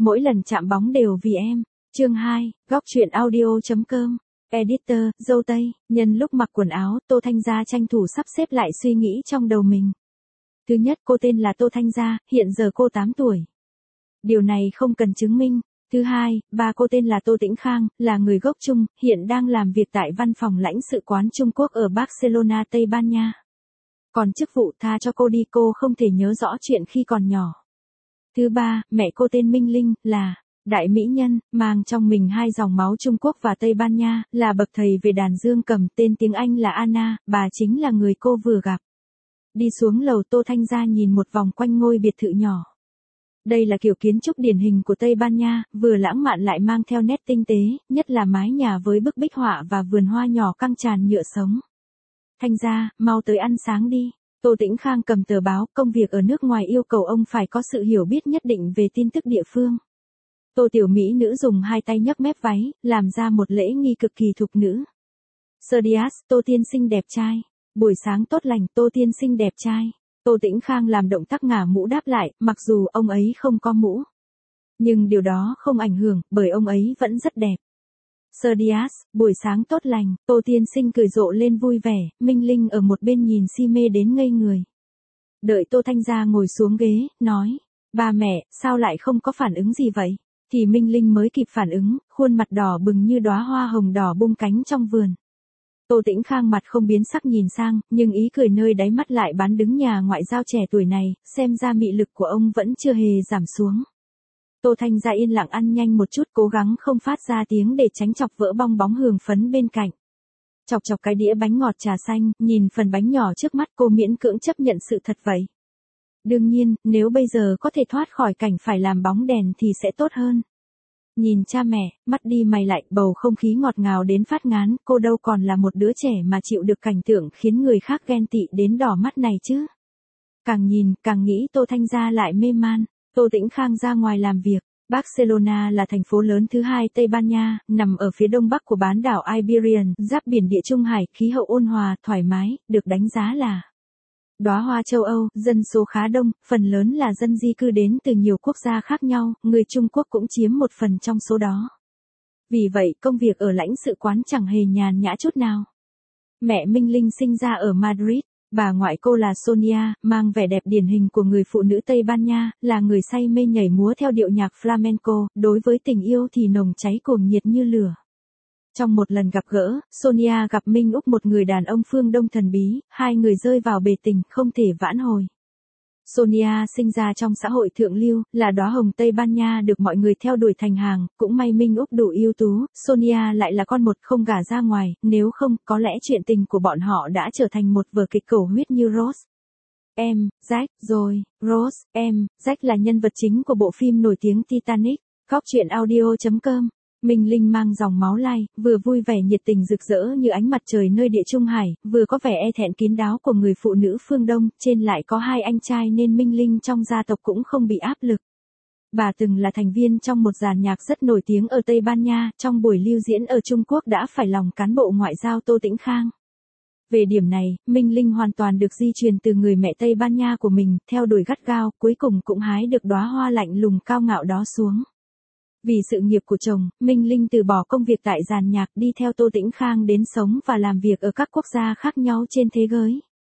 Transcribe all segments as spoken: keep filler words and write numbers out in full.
mỗi lần chạm bóng đều vì em. Chương hai, góc truyện audio.com. Editor, dâu tây, nhân lúc mặc quần áo, Tô Thanh Gia tranh thủ sắp xếp lại suy nghĩ trong đầu mình. Thứ nhất, cô tên là Tô Thanh Gia, hiện giờ cô tám tuổi. Điều này không cần chứng minh. Thứ hai, ba cô tên là Tô Tĩnh Khang, là người gốc Trung, hiện đang làm việc tại văn phòng lãnh sự quán Trung Quốc ở Barcelona, Tây Ban Nha. Còn chức vụ tha cho cô đi, cô không thể nhớ rõ chuyện khi còn nhỏ. Thứ ba, mẹ cô tên Minh Linh, là đại mỹ nhân, mang trong mình hai dòng máu Trung Quốc và Tây Ban Nha, là bậc thầy về đàn dương cầm, tên tiếng Anh là Anna, bà chính là người cô vừa gặp. Đi xuống lầu, Tô Thanh Gia nhìn một vòng quanh ngôi biệt thự nhỏ. Đây là kiểu kiến trúc điển hình của Tây Ban Nha, vừa lãng mạn lại mang theo nét tinh tế, nhất là mái nhà với bức bích họa và vườn hoa nhỏ căng tràn nhựa sống. Thanh Gia, mau tới ăn sáng đi. Tô Tĩnh Khang cầm tờ báo, công việc ở nước ngoài yêu cầu ông phải có sự hiểu biết nhất định về tin tức địa phương. Tô tiểu mỹ nữ dùng hai tay nhấc mép váy, làm ra một lễ nghi cực kỳ thục nữ. Sir Dias, Tô tiên sinh đẹp trai. Buổi sáng tốt lành, Tô tiên sinh đẹp trai. Tô Tĩnh Khang làm động tác ngả mũ đáp lại, mặc dù ông ấy không có mũ. Nhưng điều đó không ảnh hưởng, bởi ông ấy vẫn rất đẹp. Sir Dias, buổi sáng tốt lành, Tô tiên sinh cười rộ lên vui vẻ, Minh Linh ở một bên nhìn si mê đến ngây người. Đợi Tô Thanh Gia ngồi xuống ghế, nói, ba mẹ, sao lại không có phản ứng gì vậy? Thì Minh Linh mới kịp phản ứng, khuôn mặt đỏ bừng như đóa hoa hồng đỏ bung cánh trong vườn. Tô Tĩnh Khang mặt không biến sắc nhìn sang, nhưng ý cười nơi đáy mắt lại bán đứng nhà ngoại giao trẻ tuổi này, xem ra mị lực của ông vẫn chưa hề giảm xuống. Tô Thanh Gia yên lặng ăn nhanh một chút, cố gắng không phát ra tiếng để tránh chọc vỡ bong bóng hương phấn bên cạnh. Chọc chọc cái đĩa bánh ngọt trà xanh, nhìn phần bánh nhỏ trước mắt, cô miễn cưỡng chấp nhận sự thật vậy. Đương nhiên, nếu bây giờ có thể thoát khỏi cảnh phải làm bóng đèn thì sẽ tốt hơn. Nhìn cha mẹ, mắt đi mày lại, bầu không khí ngọt ngào đến phát ngán, cô đâu còn là một đứa trẻ mà chịu được cảnh tượng khiến người khác ghen tị đến đỏ mắt này chứ. Càng nhìn, càng nghĩ Tô Thanh Gia lại mê man. Tô Tĩnh Khang ra ngoài làm việc. Barcelona là thành phố lớn thứ hai Tây Ban Nha, nằm ở phía đông bắc của bán đảo Iberian, giáp biển Địa Trung Hải, khí hậu ôn hòa, thoải mái, được đánh giá là đóa hoa châu Âu, dân số khá đông, phần lớn là dân di cư đến từ nhiều quốc gia khác nhau, người Trung Quốc cũng chiếm một phần trong số đó. Vì vậy, công việc ở lãnh sự quán chẳng hề nhàn nhã chút nào. Mẹ Minh Linh sinh ra ở Madrid, bà ngoại cô là Sonia, mang vẻ đẹp điển hình của người phụ nữ Tây Ban Nha, là người say mê nhảy múa theo điệu nhạc flamenco, đối với tình yêu thì nồng cháy cuồng nhiệt như lửa. Trong một lần gặp gỡ, Sonia gặp Minh Úc, một người đàn ông phương Đông thần bí, hai người rơi vào bể tình, không thể vãn hồi. Sonia sinh ra trong xã hội thượng lưu, là đóa hồng Tây Ban Nha được mọi người theo đuổi thành hàng, cũng may Minh Úc đủ ưu tú, Sonia lại là con một không gả ra ngoài, nếu không, có lẽ chuyện tình của bọn họ đã trở thành một vở kịch cầu huyết như Rose. Em, Jack, rồi, Rose, em, Jack là nhân vật chính của bộ phim nổi tiếng Titanic, góc truyện audio.com. Minh Linh mang dòng máu lai, vừa vui vẻ nhiệt tình rực rỡ như ánh mặt trời nơi Địa Trung Hải, vừa có vẻ e thẹn kín đáo của người phụ nữ phương Đông, trên lại có hai anh trai nên Minh Linh trong gia tộc cũng không bị áp lực. Bà từng là thành viên trong một dàn nhạc rất nổi tiếng ở Tây Ban Nha, trong buổi lưu diễn ở Trung Quốc đã phải lòng cán bộ ngoại giao Tô Tĩnh Khang. Về điểm này, Minh Linh hoàn toàn được di truyền từ người mẹ Tây Ban Nha của mình, theo đuổi gắt gao, cuối cùng cũng hái được đóa hoa lạnh lùng cao ngạo đó xuống. Vì sự nghiệp của chồng, Minh Linh từ bỏ công việc tại dàn nhạc, đi theo Tô Tĩnh Khang đến sống và làm việc ở các quốc gia khác nhau trên thế giới.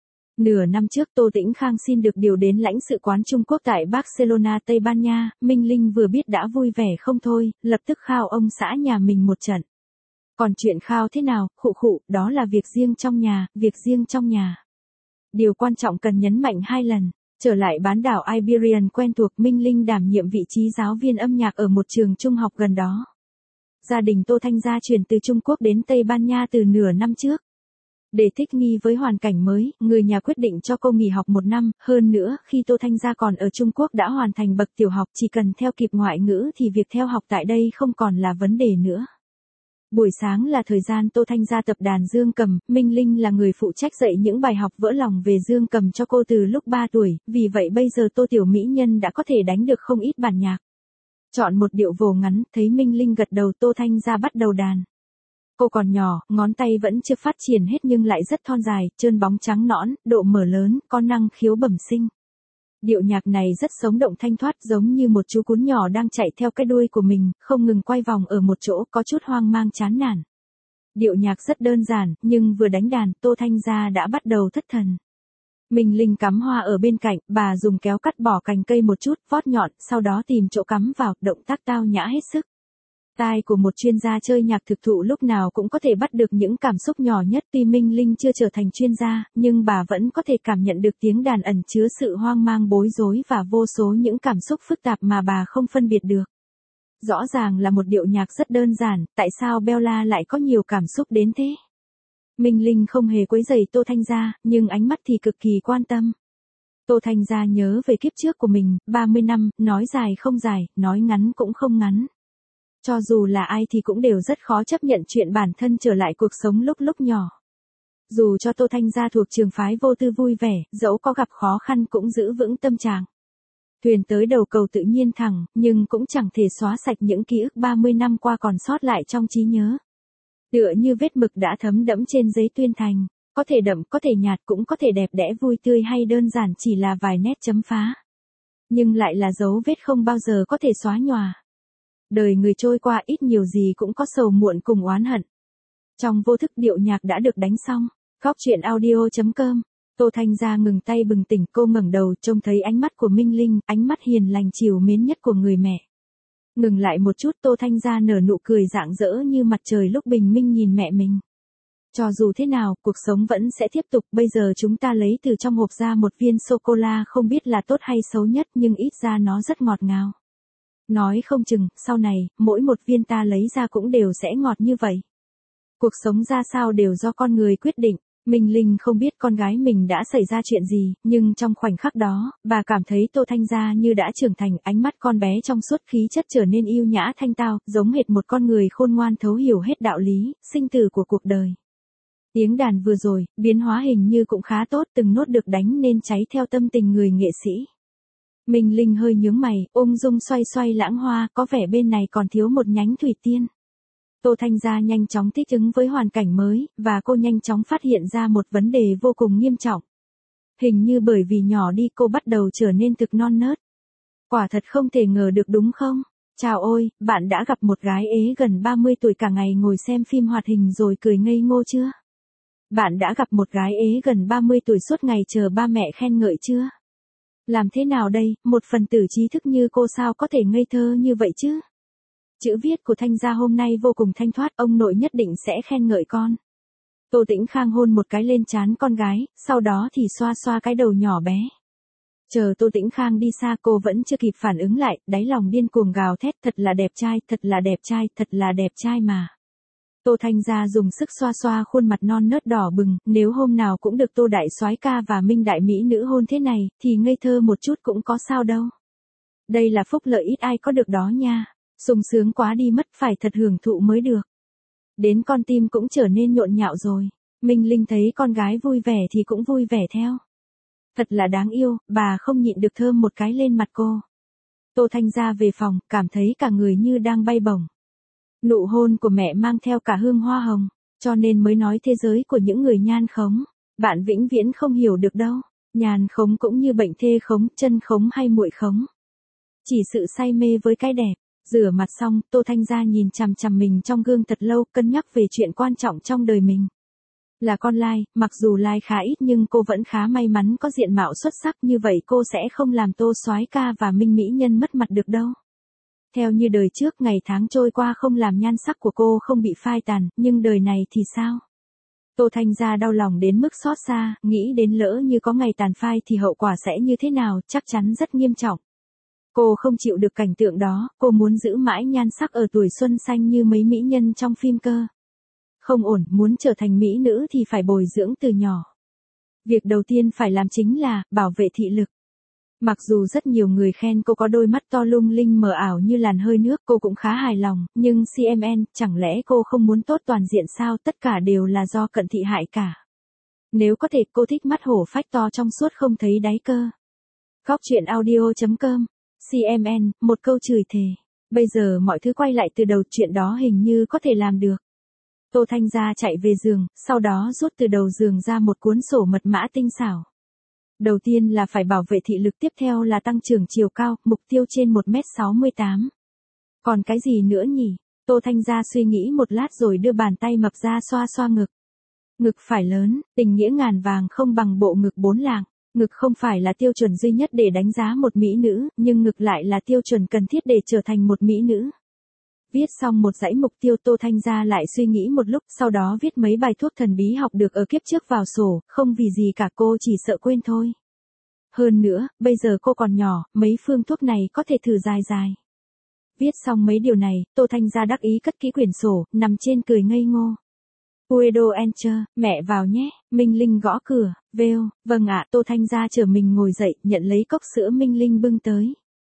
Nửa năm trước, Tô Tĩnh Khang xin được điều đến lãnh sự quán Trung Quốc tại Barcelona, Tây Ban Nha, Minh Linh vừa biết đã vui vẻ không thôi, lập tức khao ông xã nhà mình một trận. Còn chuyện khao thế nào, khụ khụ, đó là việc riêng trong nhà, việc riêng trong nhà. Điều quan trọng cần nhấn mạnh hai lần. Trở lại bán đảo Iberian quen thuộc, Minh Linh đảm nhiệm vị trí giáo viên âm nhạc ở một trường trung học gần đó. Gia đình Tô Thanh Gia chuyển từ Trung Quốc đến Tây Ban Nha từ nửa năm trước. Để thích nghi với hoàn cảnh mới, người nhà quyết định cho cô nghỉ học một năm, hơn nữa, khi Tô Thanh Gia còn ở Trung Quốc đã hoàn thành bậc tiểu học, chỉ cần theo kịp ngoại ngữ thì việc theo học tại đây không còn là vấn đề nữa. Buổi sáng là thời gian Tô Thanh Gia tập đàn dương cầm, Minh Linh là người phụ trách dạy những bài học vỡ lòng về dương cầm cho cô từ lúc ba tuổi, vì vậy bây giờ Tô tiểu mỹ nhân đã có thể đánh được không ít bản nhạc. Chọn một điệu vồ ngắn, thấy Minh Linh gật đầu, Tô Thanh Gia bắt đầu đàn. Cô còn nhỏ, ngón tay vẫn chưa phát triển hết nhưng lại rất thon dài, trơn bóng trắng nõn, độ mở lớn, có năng khiếu bẩm sinh. Điệu nhạc này rất sống động thanh thoát, giống như một chú cún nhỏ đang chạy theo cái đuôi của mình, không ngừng quay vòng ở một chỗ, có chút hoang mang chán nản. Điệu nhạc rất đơn giản, nhưng vừa đánh đàn, Tô Thanh Gia đã bắt đầu thất thần. Minh Linh cắm hoa ở bên cạnh, bà dùng kéo cắt bỏ cành cây một chút, vót nhọn, sau đó tìm chỗ cắm vào, động tác tao nhã hết sức. Tai của một chuyên gia chơi nhạc thực thụ lúc nào cũng có thể bắt được những cảm xúc nhỏ nhất. Tuy Minh Linh chưa trở thành chuyên gia, nhưng bà vẫn có thể cảm nhận được tiếng đàn ẩn chứa sự hoang mang, bối rối và vô số những cảm xúc phức tạp mà bà không phân biệt được. Rõ ràng là một điệu nhạc rất đơn giản, tại sao Bella lại có nhiều cảm xúc đến thế? Minh Linh không hề quấy rầy Tô Thanh Gia, nhưng ánh mắt thì cực kỳ quan tâm. Tô Thanh Gia nhớ về kiếp trước của mình, ba mươi năm, nói dài không dài, nói ngắn cũng không ngắn. Cho dù là ai thì cũng đều rất khó chấp nhận chuyện bản thân trở lại cuộc sống lúc lúc nhỏ. Dù cho Tô Thanh Gia thuộc trường phái vô tư vui vẻ, dẫu có gặp khó khăn cũng giữ vững tâm trạng. Thuyền tới đầu cầu tự nhiên thẳng, nhưng cũng chẳng thể xóa sạch những ký ức ba mươi năm qua còn sót lại trong trí nhớ. Tựa như vết mực đã thấm đẫm trên giấy tuyên thành, có thể đậm, có thể nhạt, cũng có thể đẹp đẽ vui tươi, hay đơn giản chỉ là vài nét chấm phá. Nhưng lại là dấu vết không bao giờ có thể xóa nhòa. Đời người trôi qua, ít nhiều gì cũng có sầu muộn cùng oán hận. Trong vô thức, điệu nhạc đã được đánh xong. Góc truyện audio chấm com. Tô Thanh Gia ngừng tay bừng tỉnh, cô ngẩng đầu trông thấy ánh mắt của Minh Linh, ánh mắt hiền lành trìu mến nhất của người mẹ. Ngừng lại một chút, Tô Thanh Gia nở nụ cười rạng rỡ như mặt trời lúc bình minh nhìn mẹ mình. Cho dù thế nào, cuộc sống vẫn sẽ tiếp tục. Bây giờ chúng ta lấy từ trong hộp ra một viên sô-cô-la, không biết là tốt hay xấu nhất, nhưng ít ra nó rất ngọt ngào. Nói không chừng, sau này, mỗi một viên ta lấy ra cũng đều sẽ ngọt như vậy. Cuộc sống ra sao đều do con người quyết định. Minh Linh không biết con gái mình đã xảy ra chuyện gì, nhưng trong khoảnh khắc đó, bà cảm thấy Tô Thanh Gia như đã trưởng thành, ánh mắt con bé trong suốt, khí chất trở nên yêu nhã thanh tao, giống hệt một con người khôn ngoan thấu hiểu hết đạo lý, sinh tử của cuộc đời. Tiếng đàn vừa rồi, biến hóa hình như cũng khá tốt, từng nốt được đánh nên cháy theo tâm tình người nghệ sĩ. Minh Linh hơi nhướng mày, ung dung xoay xoay lãng hoa, có vẻ bên này còn thiếu một nhánh thủy tiên. Tô Thanh Gia nhanh chóng thích ứng với hoàn cảnh mới, và cô nhanh chóng phát hiện ra một vấn đề vô cùng nghiêm trọng. Hình như bởi vì nhỏ đi cô bắt đầu trở nên thực non nớt. Quả thật không thể ngờ được đúng không? Chào ôi, bạn đã gặp một gái ế gần ba mươi tuổi cả ngày ngồi xem phim hoạt hình rồi cười ngây ngô chưa? Bạn đã gặp một gái ế gần ba mươi tuổi suốt ngày chờ ba mẹ khen ngợi chưa? Làm thế nào đây, một phần tử trí thức như cô sao có thể ngây thơ như vậy chứ? Chữ viết của Thanh Gia hôm nay vô cùng thanh thoát, ông nội nhất định sẽ khen ngợi con. Tô Tĩnh Khang hôn một cái lên trán con gái, sau đó thì xoa xoa cái đầu nhỏ bé. Chờ Tô Tĩnh Khang đi xa, cô vẫn chưa kịp phản ứng lại, đáy lòng điên cuồng gào thét, thật là đẹp trai, thật là đẹp trai, thật là đẹp trai mà. Tô Thanh Gia dùng sức xoa xoa khuôn mặt non nớt đỏ bừng, nếu hôm nào cũng được Tô đại soái ca và Minh đại mỹ nữ hôn thế này, thì ngây thơ một chút cũng có sao đâu. Đây là phúc lợi ít ai có được đó nha. Sung sướng quá đi mất, phải thật hưởng thụ mới được. Đến con tim cũng trở nên nhộn nhạo rồi. Minh Linh thấy con gái vui vẻ thì cũng vui vẻ theo. Thật là đáng yêu, bà không nhịn được thơm một cái lên mặt cô. Tô Thanh Gia về phòng, cảm thấy cả người như đang bay bổng. Nụ hôn của mẹ mang theo cả hương hoa hồng, cho nên mới nói thế giới của những người nhan khống, bạn vĩnh viễn không hiểu được đâu. Nhàn khống cũng như bệnh thê khống, chân khống hay muội khống. Chỉ sự say mê với cái đẹp. Rửa mặt xong, Tô Thanh Gia nhìn chằm chằm mình trong gương thật lâu, cân nhắc về chuyện quan trọng trong đời mình. Là con lai, mặc dù lai khá ít nhưng cô vẫn khá may mắn có diện mạo xuất sắc, như vậy cô sẽ không làm Tô soái ca và Minh mỹ nhân mất mặt được đâu. Theo như đời trước, ngày tháng trôi qua không làm nhan sắc của cô không bị phai tàn, nhưng đời này thì sao? Tô Thanh Gia đau lòng đến mức xót xa, nghĩ đến lỡ như có ngày tàn phai thì hậu quả sẽ như thế nào, chắc chắn rất nghiêm trọng. Cô không chịu được cảnh tượng đó, cô muốn giữ mãi nhan sắc ở tuổi xuân xanh như mấy mỹ nhân trong phim cơ. Không ổn, muốn trở thành mỹ nữ thì phải bồi dưỡng từ nhỏ. Việc đầu tiên phải làm chính là bảo vệ thị lực. Mặc dù rất nhiều người khen cô có đôi mắt to lung linh mờ ảo như làn hơi nước, cô cũng khá hài lòng, nhưng xê em en, chẳng lẽ cô không muốn tốt toàn diện sao? Tất cả đều là do cận thị hại cả. Nếu có thể, cô thích mắt hổ phách to trong suốt không thấy đáy cơ. Góc truyện audio chấm com. xê em en, một câu chửi thề. Bây giờ mọi thứ quay lại từ đầu, chuyện đó hình như có thể làm được. Tô Thanh Gia chạy về giường, sau đó rút từ đầu giường ra một cuốn sổ mật mã tinh xảo. Đầu tiên là phải bảo vệ thị lực, tiếp theo là tăng trưởng chiều cao, mục tiêu trên một mét sáu mươi tám. Còn cái gì nữa nhỉ? Tô Thanh Gia suy nghĩ một lát rồi đưa bàn tay mập ra xoa xoa ngực. Ngực phải lớn, tình nghĩa ngàn vàng không bằng bộ ngực bốn lạng. Ngực không phải là tiêu chuẩn duy nhất để đánh giá một mỹ nữ, nhưng ngực lại là tiêu chuẩn cần thiết để trở thành một mỹ nữ. Viết xong một dãy mục tiêu, Tô Thanh Gia lại suy nghĩ một lúc, sau đó viết mấy bài thuốc thần bí học được ở kiếp trước vào sổ, không vì gì cả, cô chỉ sợ quên thôi. Hơn nữa, bây giờ cô còn nhỏ, mấy phương thuốc này có thể thử dài dài. Viết xong mấy điều này, Tô Thanh Gia đắc ý cất kỹ quyển sổ, nằm trên cười ngây ngô. Puedo enter, mẹ vào nhé, Minh Linh gõ cửa, vêu, vâng ạ, Tô Thanh Gia chờ mình ngồi dậy, nhận lấy cốc sữa Minh Linh bưng tới.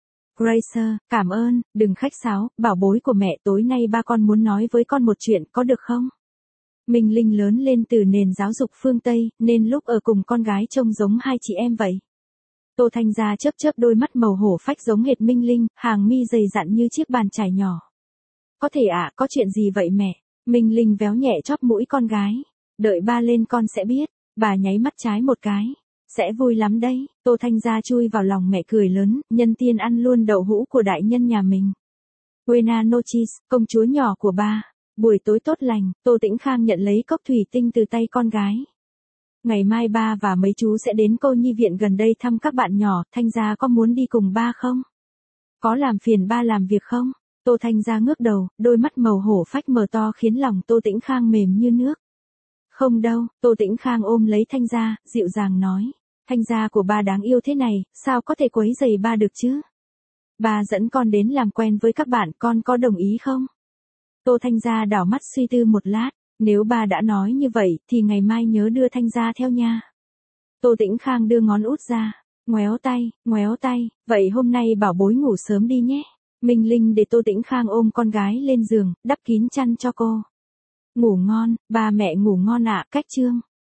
Grace, cảm ơn, đừng khách sáo, bảo bối của mẹ, tối nay ba con muốn nói với con một chuyện, có được không? Minh Linh lớn lên từ nền giáo dục phương Tây, nên lúc ở cùng con gái trông giống hai chị em vậy. Tô Thanh Gia chớp chớp đôi mắt màu hổ phách giống hệt Minh Linh, hàng mi dày dặn như chiếc bàn chải nhỏ. Có thể ạ, à, có chuyện gì vậy mẹ? Minh Linh véo nhẹ chóp mũi con gái. Đợi ba lên con sẽ biết. Bà nháy mắt trái một cái. Sẽ vui lắm đấy. Tô Thanh Gia chui vào lòng mẹ cười lớn, nhân tiên ăn luôn đậu hũ của đại nhân nhà mình. Buena noches, công chúa nhỏ của ba. Buổi tối tốt lành, Tô Tĩnh Khang nhận lấy cốc thủy tinh từ tay con gái. Ngày mai ba và mấy chú sẽ đến cô nhi viện gần đây thăm các bạn nhỏ, Thanh Gia có muốn đi cùng ba không? Có làm phiền ba làm việc không? Tô Thanh Gia ngước đầu, đôi mắt màu hổ phách mở to khiến lòng Tô Tĩnh Khang mềm như nước. Không đâu, Tô Tĩnh Khang ôm lấy Thanh Gia, dịu dàng nói. Thanh Gia của ba đáng yêu thế này, sao có thể quấy rầy ba được chứ? Ba dẫn con đến làm quen với các bạn, con có đồng ý không? Tô Thanh Gia đảo mắt suy tư một lát, nếu ba đã nói như vậy, thì ngày mai nhớ đưa Thanh Gia theo nha. Tô Tĩnh Khang đưa ngón út ra, ngoéo tay, ngoéo tay, vậy hôm nay bảo bối ngủ sớm đi nhé. Minh Linh để Tô Tĩnh Khang ôm con gái lên giường, đắp kín chăn cho cô. Ngủ ngon, ba mẹ ngủ ngon ạ, cách chương.